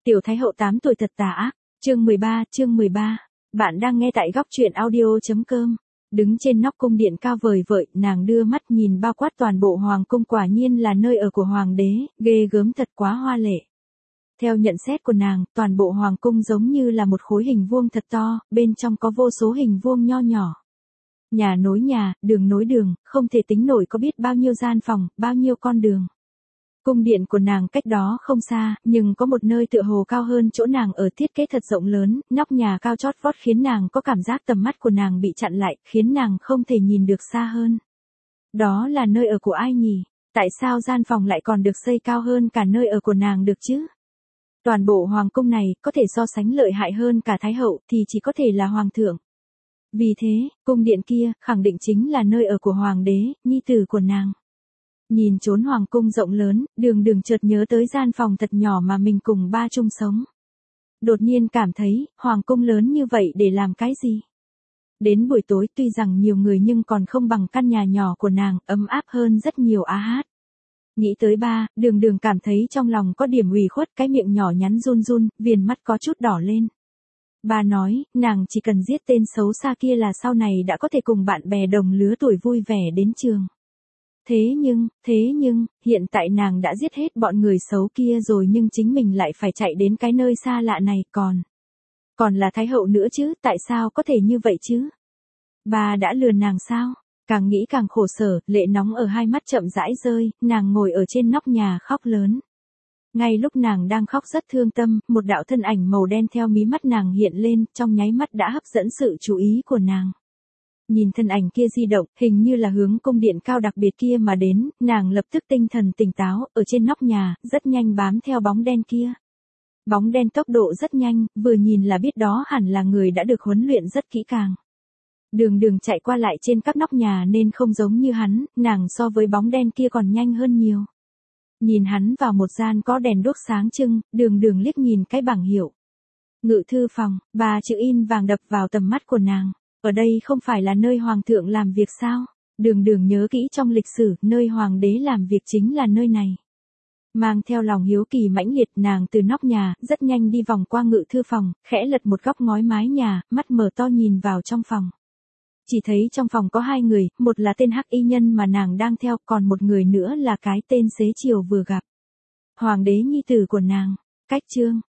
Tiểu Thái Hậu 8 tuổi thật tà ác, chương 13. Bạn đang nghe tại góc truyện audio.com. Đứng trên nóc cung điện cao vời vợi, nàng đưa mắt nhìn bao quát toàn bộ hoàng cung, quả nhiên là nơi ở của hoàng đế, ghê gớm thật, quá hoa lệ. Theo nhận xét của nàng, toàn bộ hoàng cung giống như là một khối hình vuông thật to, bên trong có vô số hình vuông nho nhỏ. Nhà nối nhà, đường nối đường, không thể tính nổi có biết bao nhiêu gian phòng, bao nhiêu con đường. Cung điện của nàng cách đó không xa, nhưng có một nơi tựa hồ cao hơn chỗ nàng ở, thiết kế thật rộng lớn, nóc nhà cao chót vót khiến nàng có cảm giác tầm mắt của nàng bị chặn lại, khiến nàng không thể nhìn được xa hơn. Đó là nơi ở của ai nhỉ? Tại sao gian phòng lại còn được xây cao hơn cả nơi ở của nàng được chứ? Toàn bộ hoàng cung này, có thể so sánh lợi hại hơn cả Thái Hậu thì chỉ có thể là hoàng thượng. Vì thế, cung điện kia, khẳng định chính là nơi ở của hoàng đế, nhi tử của nàng. Nhìn chốn hoàng cung rộng lớn, đường chợt nhớ tới gian phòng thật nhỏ mà mình cùng ba chung sống. Đột nhiên cảm thấy, hoàng cung lớn như vậy để làm cái gì? Đến buổi tối tuy rằng nhiều người nhưng còn không bằng căn nhà nhỏ của nàng, ấm áp hơn rất nhiều á hát. Nghĩ tới ba, đường cảm thấy trong lòng có điểm ủy khuất, cái miệng nhỏ nhắn run run, viền mắt có chút đỏ lên. Ba nói, nàng chỉ cần giết tên xấu xa kia là sau này đã có thể cùng bạn bè đồng lứa tuổi vui vẻ đến trường. Thế nhưng, hiện tại nàng đã giết hết bọn người xấu kia rồi nhưng chính mình lại phải chạy đến cái nơi xa lạ này, còn là Thái Hậu nữa chứ, tại sao có thể như vậy chứ? Bà đã lừa nàng sao? Càng nghĩ càng khổ sở, lệ nóng ở hai mắt chậm rãi rơi, nàng ngồi ở trên nóc nhà khóc lớn. Ngay lúc nàng đang khóc rất thương tâm, một đạo thân ảnh màu đen theo mí mắt nàng hiện lên, trong nháy mắt đã hấp dẫn sự chú ý của nàng. Nhìn thân ảnh kia di động, hình như là hướng cung điện cao đặc biệt kia mà đến, nàng lập tức tinh thần tỉnh táo, ở trên nóc nhà, rất nhanh bám theo bóng đen kia. Bóng đen tốc độ rất nhanh, vừa nhìn là biết đó hẳn là người đã được huấn luyện rất kỹ càng. Đường chạy qua lại trên các nóc nhà nên không giống như hắn, nàng so với bóng đen kia còn nhanh hơn nhiều. Nhìn hắn vào một gian có đèn đuốc sáng trưng, đường liếc nhìn cái bảng hiệu. Ngự thư phòng, 3 chữ in vàng đập vào tầm mắt của nàng. Ở đây không phải là nơi hoàng thượng làm việc sao? Đường nhớ kỹ trong lịch sử, nơi hoàng đế làm việc chính là nơi này. Mang theo lòng hiếu kỳ mãnh liệt, nàng từ nóc nhà, rất nhanh đi vòng qua ngự thư phòng, khẽ lật một góc ngói mái nhà, mắt mở to nhìn vào trong phòng. Chỉ thấy trong phòng có 2 người, một là tên hắc y nhân mà nàng đang theo, còn một người nữa là cái tên xế chiều vừa gặp. Hoàng đế nhi tử của nàng. Cách chương,